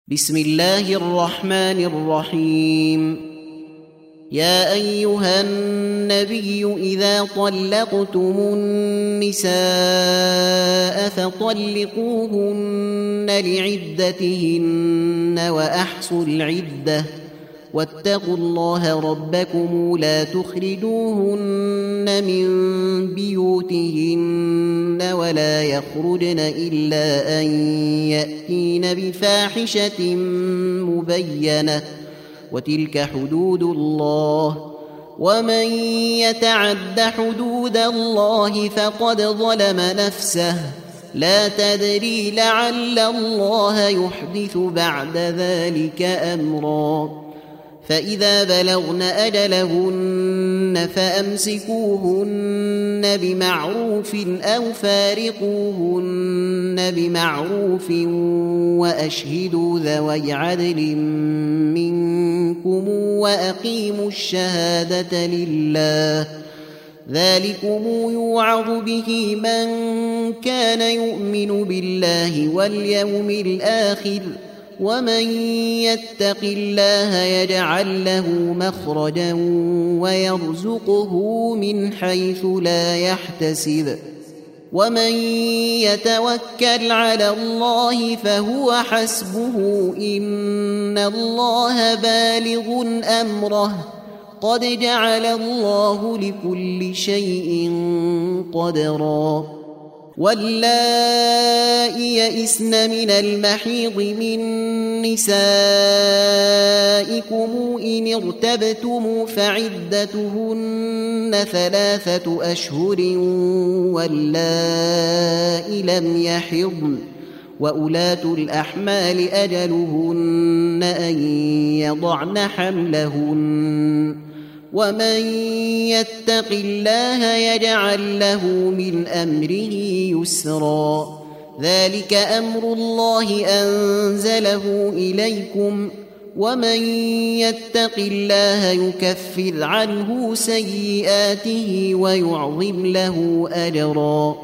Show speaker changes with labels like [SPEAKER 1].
[SPEAKER 1] بسم الله الرحمن الرحيم. يا أيها النبي إذا طلقتم النساء فطلقوهن لعدتهن وأحصوا العدة واتقوا الله ربكم لا تخرجوهن من بيوتهن ولا يخرجن إلا أن يأتين بفاحشة مبينة وتلك حدود الله ومن يتعد حدود الله فقد ظلم نفسه لا تدري لعل الله يحدث بعد ذلك أمرا. فإذا بلغن أجلهن فأمسكوهن بمعروف أو فارقوهن بمعروف وأشهدوا ذوي عدل منكم وأقيموا الشهادة لله ذلكم يوعظ به من كان يؤمن بالله واليوم الآخر ومن يتق الله يجعل له مخرجا ويرزقه من حيث لا يحتسب ومن يتوكل على الله فهو حسبه إن الله بالغ أمره قد جعل الله لكل شيء قدرا. واللائي يئسن من المحيض من نسائكم إن ارتبتم فعدتهن 3 أشهر واللائي لم يحضن وأولات الأحمال أجلهن أن يضعن حملهن ومن يتق الله يجعل له من أمره يسرا. ذلك أمر الله أنزله إليكم ومن يتق الله يكفر عنه سيئاته ويعظم له أجرا.